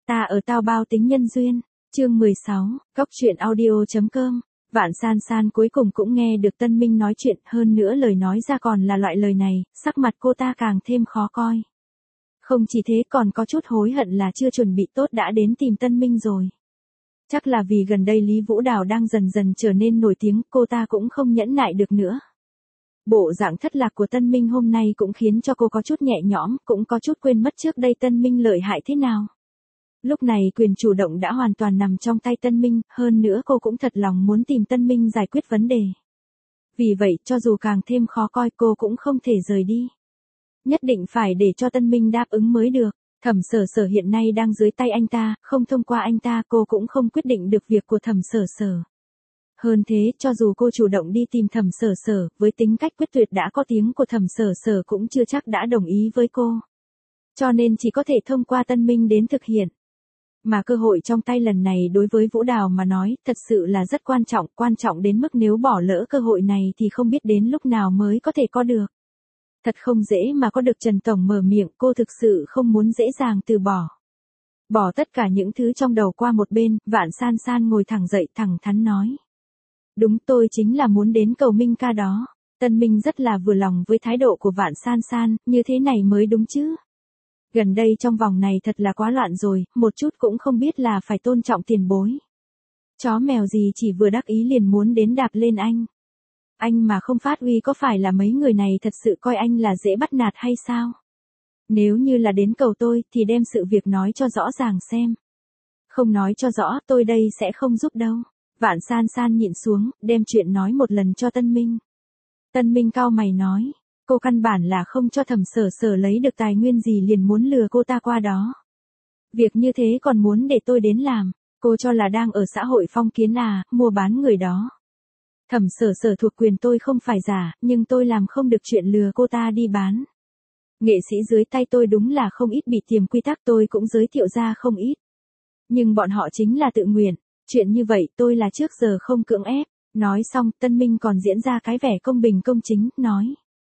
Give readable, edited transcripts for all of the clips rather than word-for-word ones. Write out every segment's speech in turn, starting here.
Ta ở tao bao tính nhân duyên. Chương 16, Cóc truyện audio.com. Vạn San San cuối cùng cũng nghe được Tân Minh nói chuyện, hơn nữa lời nói ra còn là loại lời này, sắc mặt cô ta càng thêm khó coi. Không chỉ thế còn có chút hối hận là chưa chuẩn bị tốt đã đến tìm Tân Minh rồi. Chắc là vì gần đây Lý Vũ Đào đang dần dần trở nên nổi tiếng, cô ta cũng không nhẫn nại được nữa. Bộ dạng thất lạc của Tân Minh hôm nay cũng khiến cho cô có chút nhẹ nhõm, cũng có chút quên mất trước đây Tân Minh lợi hại thế nào. Lúc này quyền chủ động đã hoàn toàn nằm trong tay Tân Minh, hơn nữa cô cũng thật lòng muốn tìm Tân Minh giải quyết vấn đề. Vì vậy, cho dù càng thêm khó coi cô cũng không thể rời đi. Nhất định phải để cho Tân Minh đáp ứng mới được. Thẩm Sở Sở hiện nay đang dưới tay anh ta, không thông qua anh ta cô cũng không quyết định được việc của Thẩm Sở Sở. Hơn thế, cho dù cô chủ động đi tìm Thẩm Sở Sở, với tính cách quyết tuyệt đã có tiếng của Thẩm Sở Sở cũng chưa chắc đã đồng ý với cô. Cho nên chỉ có thể thông qua Tân Minh đến thực hiện. Mà cơ hội trong tay lần này đối với Vũ Đào mà nói, thật sự là rất quan trọng đến mức nếu bỏ lỡ cơ hội này thì không biết đến lúc nào mới có thể có được. Thật không dễ mà có được Trần Tổng mở miệng, cô thực sự không muốn dễ dàng từ bỏ. Bỏ tất cả những thứ trong đầu qua một bên, Vạn San San ngồi thẳng dậy thẳng thắn nói. Đúng, tôi chính là muốn đến cầu Minh ca đó. Tân Minh rất là vừa lòng với thái độ của Vạn San San, như thế này mới đúng chứ. Gần đây trong vòng này thật là quá loạn rồi, một chút cũng không biết là phải tôn trọng tiền bối. Chó mèo gì chỉ vừa đắc ý liền muốn đến đạp lên anh. Anh mà không phát uy có phải là mấy người này thật sự coi anh là dễ bắt nạt hay sao? Nếu như là đến cầu tôi thì đem sự việc nói cho rõ ràng xem. Không nói cho rõ tôi đây sẽ không giúp đâu. Vạn San San nhịn xuống, đem chuyện nói một lần cho Tân Minh. Tân Minh cau mày nói. Cô căn bản là không cho Thẩm Sở Sở lấy được tài nguyên gì liền muốn lừa cô ta qua đó. Việc như thế còn muốn để tôi đến làm, cô cho là đang ở xã hội phong kiến à, mua bán người đó. Thẩm Sở Sở thuộc quyền tôi không phải giả, nhưng tôi làm không được chuyện lừa cô ta đi bán. Nghệ sĩ dưới tay tôi đúng là không ít bị tiềm quy tắc tôi cũng giới thiệu ra không ít. Nhưng bọn họ chính là tự nguyện, chuyện như vậy tôi là trước giờ không cưỡng ép. Nói xong Tân Minh còn diễn ra cái vẻ công bình công chính, nói.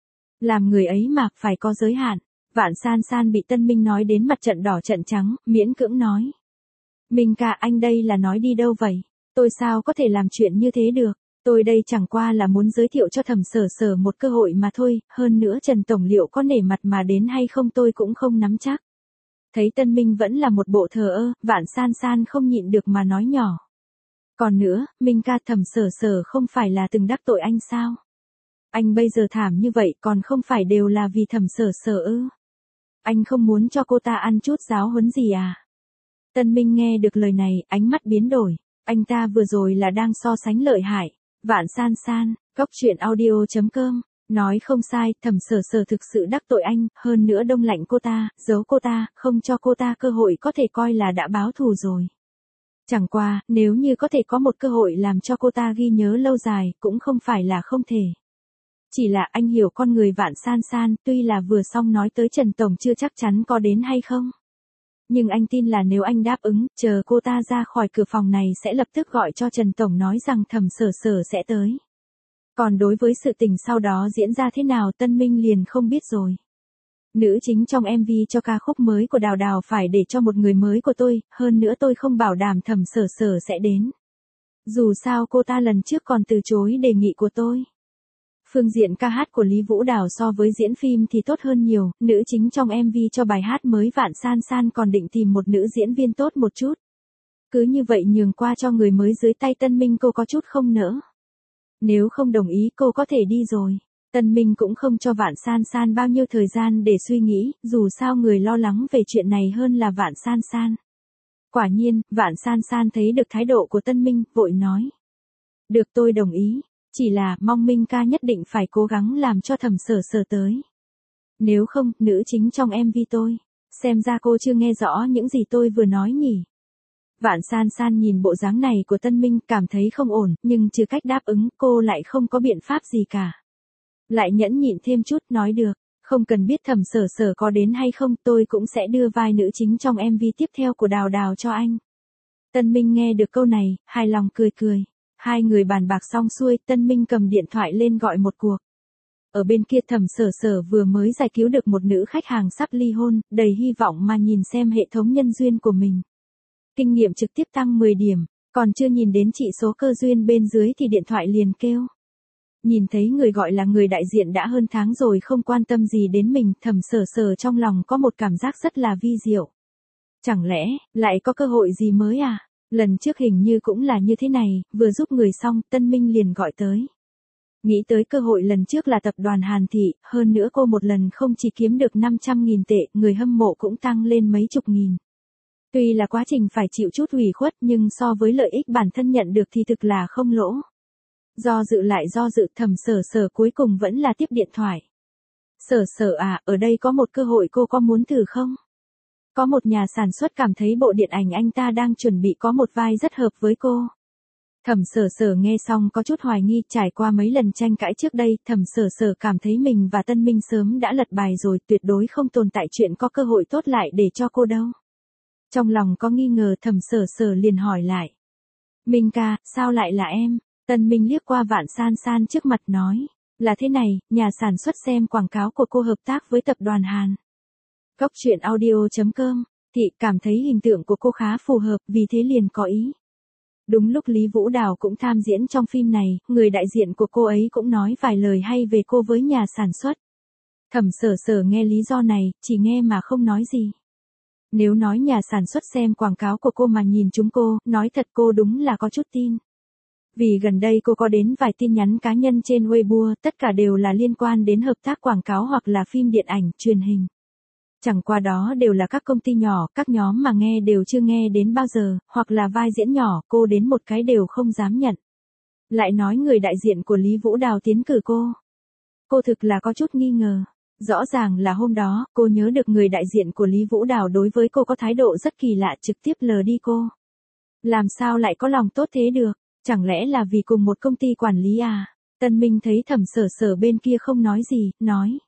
Làm người ấy mà phải có giới hạn. Vạn San San bị Tân Minh nói đến mặt trận đỏ trận trắng, miễn cưỡng nói. Minh ca anh đây là nói đi đâu vậy? Tôi sao có thể làm chuyện như thế được? Tôi đây chẳng qua là muốn giới thiệu cho Thẩm Sở Sở một cơ hội mà thôi, hơn nữa Trần Tổng liệu có nể mặt mà đến hay không tôi cũng không nắm chắc. Thấy Tân Minh vẫn là một bộ thờ ơ, Vạn San San không nhịn được mà nói nhỏ. Còn nữa, Minh ca Thẩm Sở Sở không phải là từng đắc tội anh sao? Anh bây giờ thảm như vậy còn không phải đều là vì Thẩm Sở Sở ư? Anh không muốn cho cô ta ăn chút giáo huấn gì à? Tân Minh nghe được lời này, ánh mắt biến đổi. Anh ta vừa rồi là đang so sánh lợi hại. Vạn San San, Cóc truyện audio.com. Nói không sai, Thẩm Sở Sở thực sự đắc tội anh, hơn nữa đông lạnh cô ta, giấu cô ta, không cho cô ta cơ hội có thể coi là đã báo thù rồi. Chẳng qua, nếu như có thể có một cơ hội làm cho cô ta ghi nhớ lâu dài, cũng không phải là không thể. Chỉ là anh hiểu con người Vạn San San, tuy là vừa xong nói tới Trần Tổng chưa chắc chắn có đến hay không. Nhưng anh tin là nếu anh đáp ứng, chờ cô ta ra khỏi cửa phòng này sẽ lập tức gọi cho Trần Tổng nói rằng Thẩm Sở Sở sẽ tới. Còn đối với sự tình sau đó diễn ra thế nào Tân Minh liền không biết rồi. Nữ chính trong MV cho ca khúc mới của Đào Đào phải để cho một người mới của tôi, hơn nữa tôi không bảo đảm Thẩm Sở Sở sẽ đến. Dù sao cô ta lần trước còn từ chối đề nghị của tôi. Phương diện ca hát của Lý Vũ Đào so với diễn phim thì tốt hơn nhiều, nữ chính trong MV cho bài hát mới Vạn San San còn định tìm một nữ diễn viên tốt một chút. Cứ như vậy nhường qua cho người mới dưới tay Tân Minh cô có chút không nỡ. Nếu không đồng ý cô có thể đi rồi. Tân Minh cũng không cho Vạn San San bao nhiêu thời gian để suy nghĩ, dù sao người lo lắng về chuyện này hơn là Vạn San San. Quả nhiên, Vạn San San thấy được thái độ của Tân Minh, vội nói. Được tôi đồng ý. Chỉ là mong Minh ca nhất định phải cố gắng làm cho Thẩm Sở Sở tới. Nếu không, nữ chính trong MV tôi. Xem ra cô chưa nghe rõ những gì tôi vừa nói nhỉ. Vạn San San nhìn bộ dáng này của Tân Minh cảm thấy không ổn, nhưng trừ cách đáp ứng cô lại không có biện pháp gì cả. Lại nhẫn nhịn thêm chút nói được, không cần biết Thẩm Sở Sở có đến hay không tôi cũng sẽ đưa vai nữ chính trong MV tiếp theo của Đào Đào cho anh. Tân Minh nghe được câu này, hài lòng cười cười. Hai người bàn bạc xong xuôi, Tân Minh cầm điện thoại lên gọi một cuộc. Ở bên kia Thẩm Sở Sở vừa mới giải cứu được một nữ khách hàng sắp ly hôn, đầy hy vọng mà nhìn xem hệ thống nhân duyên của mình. kinh nghiệm trực tiếp tăng 10 điểm, còn chưa nhìn đến trị số cơ duyên bên dưới thì điện thoại liền kêu. Nhìn thấy người gọi là người đại diện đã hơn tháng rồi không quan tâm gì đến mình, Thẩm Sở Sở trong lòng có một cảm giác rất là vi diệu. Chẳng lẽ, lại có cơ hội gì mới à? Lần trước hình như cũng là như thế này, vừa giúp người xong, Tân Minh liền gọi tới. Nghĩ tới cơ hội lần trước là tập đoàn Hàn Thị, hơn nữa cô một lần không chỉ kiếm được 500.000 tệ, người hâm mộ cũng tăng lên mấy chục nghìn. Tuy là quá trình phải chịu chút ủy khuất nhưng so với lợi ích bản thân nhận được thì thực là không lỗ. Do dự lại do dự, Thẩm Sở Sở cuối cùng vẫn là tiếp điện thoại. Sở Sở à, ở đây có một cơ hội cô có muốn thử không? Có một nhà sản xuất cảm thấy bộ điện ảnh anh ta đang chuẩn bị có một vai rất hợp với cô. Thẩm Sở Sở nghe xong có chút hoài nghi, trải qua mấy lần tranh cãi trước đây, Thẩm Sở Sở cảm thấy mình và Tân Minh sớm đã lật bài rồi, tuyệt đối không tồn tại chuyện có cơ hội tốt lại để cho cô đâu. Trong lòng có nghi ngờ, Thẩm Sở Sở liền hỏi lại. Minh ca, sao lại là em? Tân Minh liếc qua Vạn San San trước mặt nói. Là thế này, nhà sản xuất xem quảng cáo của cô hợp tác với tập đoàn Hàn. Cốc truyện audio.com, Thị cảm thấy hình tượng của cô khá phù hợp, vì thế liền có ý. Đúng lúc Lý Vũ Đào cũng tham diễn trong phim này, người đại diện của cô ấy cũng nói vài lời hay về cô với nhà sản xuất. Thẩm Sở Sở nghe lý do này, chỉ nghe mà không nói gì. Nếu nói nhà sản xuất xem quảng cáo của cô mà nhìn chúng cô, nói thật cô đúng là có chút tin. Vì gần đây cô có đến vài tin nhắn cá nhân trên Weibo, tất cả đều là liên quan đến hợp tác quảng cáo hoặc là phim điện ảnh, truyền hình. Chẳng qua đó đều là các công ty nhỏ, các nhóm mà nghe đều chưa nghe đến bao giờ, hoặc là vai diễn nhỏ, cô đến một cái đều không dám nhận. Lại nói người đại diện của Lý Vũ Đào tiến cử cô. Cô thực là có chút nghi ngờ. Rõ ràng là hôm đó, cô nhớ được người đại diện của Lý Vũ Đào đối với cô có thái độ rất kỳ lạ, trực tiếp lờ đi cô. Làm sao lại có lòng tốt thế được? Chẳng lẽ là vì cùng một công ty quản lý à? Tân Minh thấy Thẩm Sở Sở bên kia không nói gì, nói.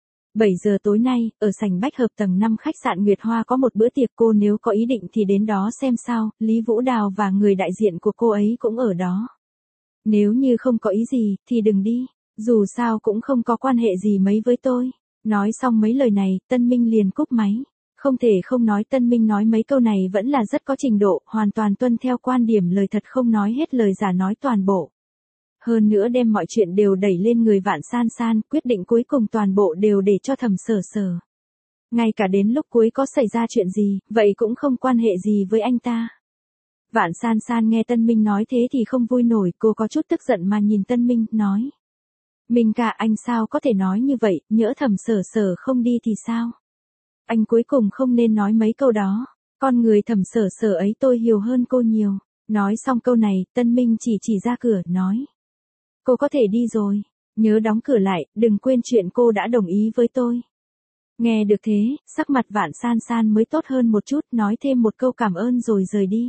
7 giờ tối nay, ở sảnh Bách Hợp tầng 5 khách sạn Nguyệt Hoa có một bữa tiệc, cô nếu có ý định thì đến đó xem sao, Lý Vũ Đào và người đại diện của cô ấy cũng ở đó. Nếu như không có ý gì, thì đừng đi, dù sao cũng không có quan hệ gì mấy với tôi. Nói xong mấy lời này, Tân Minh liền cúp máy. Không thể không nói Tân Minh nói mấy câu này vẫn là rất có trình độ, hoàn toàn tuân theo quan điểm lời thật không nói hết lời giả nói toàn bộ. Hơn nữa đem mọi chuyện đều đẩy lên người Vạn San San, quyết định cuối cùng toàn bộ đều để cho Thẩm Sở Sở. Ngay cả đến lúc cuối có xảy ra chuyện gì, vậy cũng không quan hệ gì với anh ta. Vạn San San nghe Tân Minh nói thế thì không vui nổi, cô có chút tức giận mà nhìn Tân Minh, nói. Minh ca, anh sao có thể nói như vậy, nhỡ Thẩm Sở Sở không đi thì sao? Anh cuối cùng không nên nói mấy câu đó. Con người Thẩm Sở Sở ấy tôi hiểu hơn cô nhiều. Nói xong câu này, Tân Minh chỉ ra cửa, nói. Cô có thể đi rồi. Nhớ đóng cửa lại, đừng quên chuyện cô đã đồng ý với tôi. Nghe được thế, sắc mặt Vạn San San mới tốt hơn một chút, nói thêm một câu cảm ơn rồi rời đi.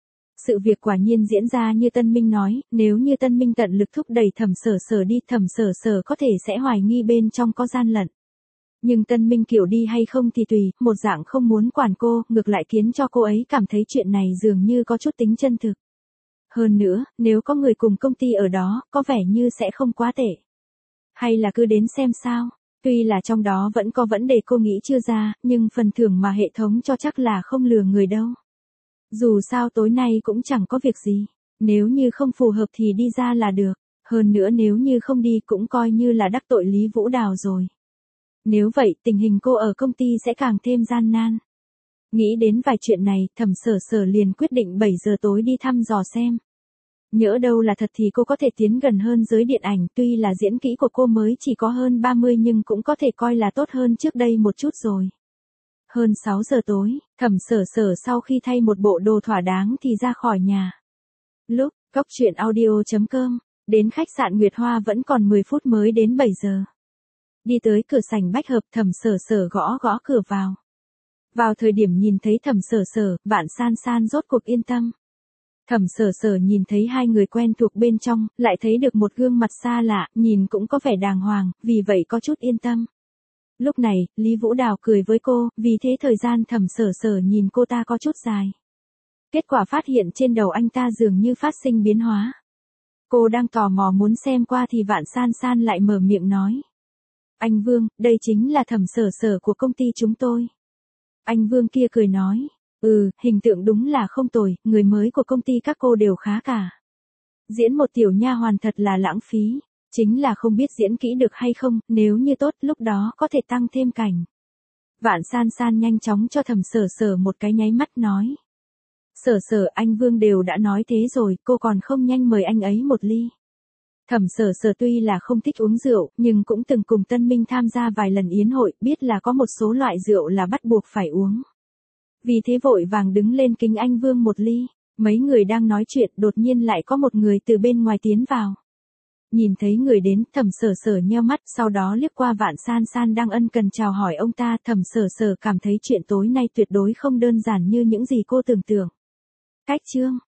Sự việc quả nhiên diễn ra như Tân Minh nói, nếu như Tân Minh tận lực thúc đẩy Thẩm Sở Sở đi, Thẩm Sở Sở có thể sẽ hoài nghi bên trong có gian lận. Nhưng Tân Minh kiểu đi hay không thì tùy, một dạng không muốn quản cô, ngược lại khiến cho cô ấy cảm thấy chuyện này dường như có chút tính chân thực. Hơn nữa, nếu có người cùng công ty ở đó, có vẻ như sẽ không quá tệ. Hay là cứ đến xem sao, tuy là trong đó vẫn có vấn đề cô nghĩ chưa ra, nhưng phần thưởng mà hệ thống cho chắc là không lừa người đâu. Dù sao tối nay cũng chẳng có việc gì, nếu như không phù hợp thì đi ra là được, hơn nữa nếu như không đi cũng coi như là đắc tội Lý Vũ Đào rồi. Nếu vậy, tình hình cô ở công ty sẽ càng thêm gian nan. Nghĩ đến vài chuyện này, Thẩm Sở Sở liền quyết định 7 giờ tối đi thăm dò xem. Nhỡ đâu là thật thì cô có thể tiến gần hơn giới điện ảnh, tuy là diễn kỹ của cô mới chỉ có hơn 30 nhưng cũng có thể coi là tốt hơn trước đây một chút rồi. Hơn 6 giờ tối, Thẩm Sở Sở sau khi thay một bộ đồ thỏa đáng thì ra khỏi nhà. Lúc, cốc truyện audio.com, đến khách sạn Nguyệt Hoa vẫn còn 10 phút mới đến 7 giờ. Đi tới cửa sảnh Bách Hợp, Thẩm Sở Sở gõ cửa vào. Vào thời điểm nhìn thấy Thẩm Sở Sở, Vạn San San rốt cuộc yên tâm. Thẩm Sở Sở nhìn thấy hai người quen thuộc bên trong, lại thấy được một gương mặt xa lạ, nhìn cũng có vẻ đàng hoàng, vì vậy có chút yên tâm. Lúc này, Lý Vũ Đào cười với cô, vì thế thời gian Thẩm Sở Sở nhìn cô ta có chút dài. Kết quả phát hiện trên đầu anh ta dường như phát sinh biến hóa. Cô đang tò mò muốn xem qua thì Vạn San San lại mở miệng nói. Anh Vương, đây chính là Thẩm Sở Sở của công ty chúng tôi. Anh Vương kia cười nói. Hình tượng đúng là không tồi, người mới của công ty các cô đều khá cả. Diễn một tiểu nha hoàn thật là lãng phí, chính là không biết diễn kỹ được hay không, nếu như tốt lúc đó có thể tăng thêm cảnh. Vạn San San nhanh chóng cho Thẩm Sở Sở một cái nháy mắt nói. Sở Sở, anh Vương đều đã nói thế rồi, cô còn không nhanh mời anh ấy một ly. Thẩm Sở Sở tuy là không thích uống rượu, nhưng cũng từng cùng Tân Minh tham gia vài lần yến hội, biết là có một số loại rượu là bắt buộc phải uống. Vì thế vội vàng đứng lên kính anh Vương một ly. Mấy người đang nói chuyện, đột nhiên lại có một người từ bên ngoài tiến vào. Nhìn thấy người đến, Thẩm Sở Sở nheo mắt, sau đó liếc qua Vạn San San đang ân cần chào hỏi ông ta. Thẩm Sở Sở cảm thấy chuyện tối nay tuyệt đối không đơn giản như những gì cô tưởng tượng. Cách chương